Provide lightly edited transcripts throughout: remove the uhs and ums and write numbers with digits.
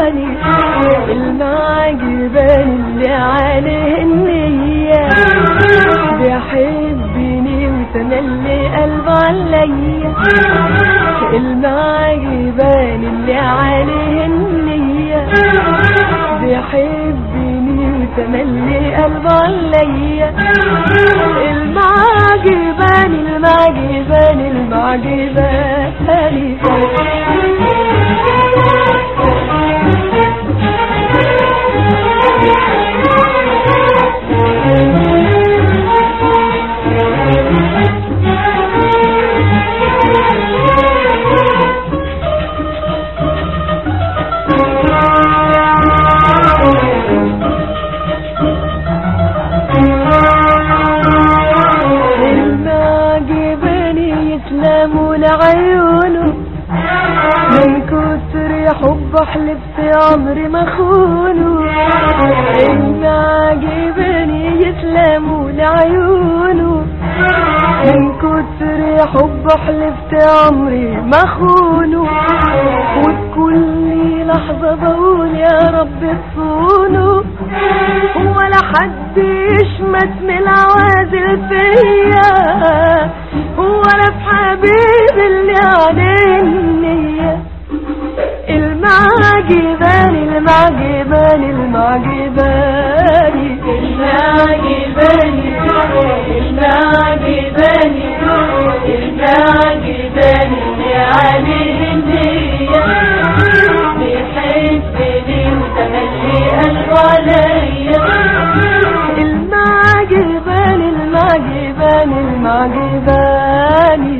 المعجباني اللي عليه النية بيحبني وتملي قلبه عليا المعجباني اللي عليه النية بيحبني وتملي قلبه عليا المعجباني يسلمون عيونه من كتر حب حلفت عمري ما خونه المعجباني يسلمون عيونه من كتر حب حلفت عمري ما خونه وبكل لحظة بقول يا رب تصونه ولا حد يشمت من العوازل فيا ولا في حبيبي اللي عليه النية المعجباني اللي عليه النية بيحبني وتملي قلبه عليا المعجباني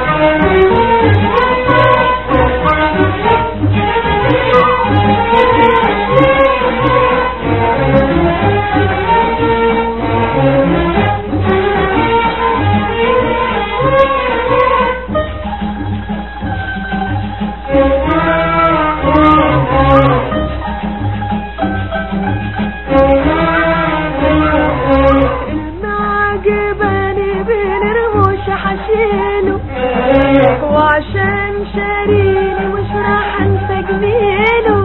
وعشان شاريني مش راح انسى جميله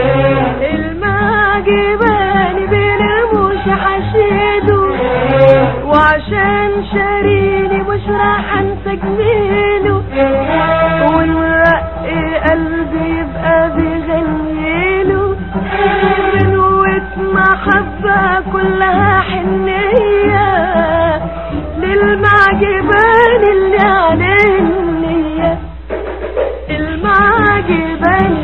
المعجباني بين رموش حشيله وعشان شاريني مش راح انسى جميله والرق قلبي يبقى بيغنيله بنوة محبة كلها حنية للمعجباني اللي عليه النية المعجباني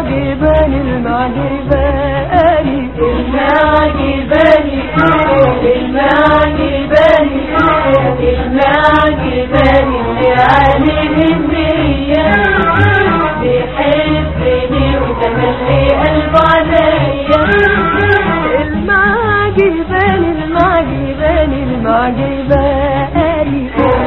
اللي عليه النية بيحبني وتملي قلبه عليا المعجباني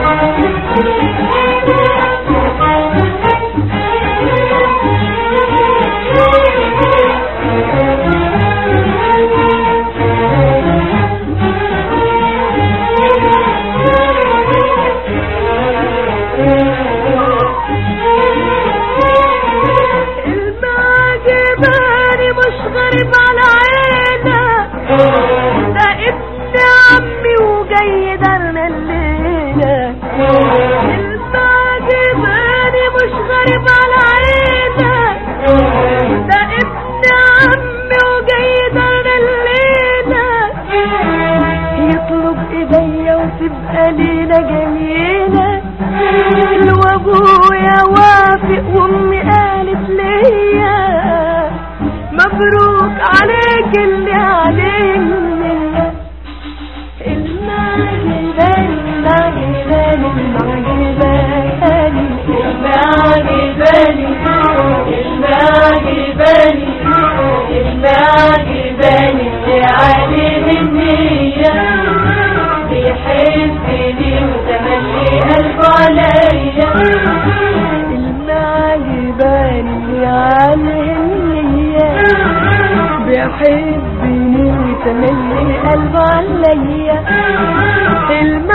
مش غريب على عينه ده ابن عمي وجاي دارنا الليلة المعجباني مش غريب على عينه ده ابن عمي وجاي دارنا الليلة يطلب ايديا وتبقى ليلة جميلة وابويا وافق وامي قالت ليا مبروك عليك اللي عليه النية المعجباني اللي عليه النية بيحبني وتملي قلبه عليا المعجباني اللي عليه النية بيحبني وتملي قلبه عليا